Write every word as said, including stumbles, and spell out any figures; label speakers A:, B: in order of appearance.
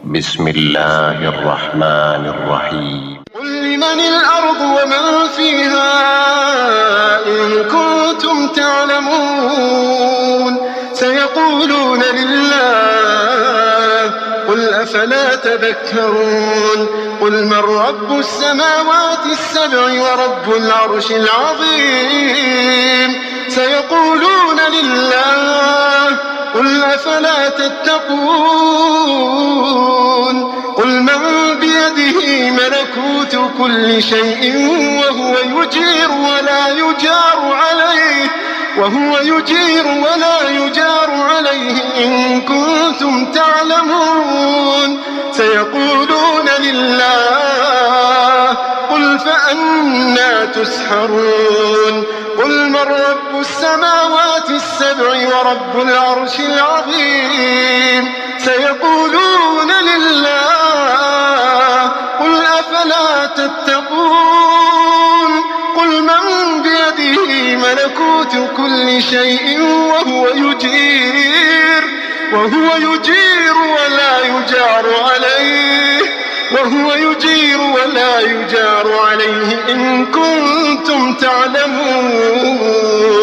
A: بسم الله الرحمن الرحيم.
B: قل لمن الأرض ومن فيها إن كنتم تعلمون سيقولون لله قل أفلا تذكرون قل من رب السماوات السبع ورب العرش العظيم سيقولون لله قل أفلا تتقون قل من بيده ملكوت كل شيء وهو يجير ولا يجار عليه وهو يجير ولا يجار عليه إن كنتم تعلمون سيقولون لله قل فأنى تسحرون قل من رب السماوات السبع ورب العرش العظيم سيقولون لله قل أفلا تتقون قل من بيده ملكوت كل شيء وهو يجير وهو يجير ولا يجار عليه وهو يجير ولا يجار عليه إن كنتم تعلمون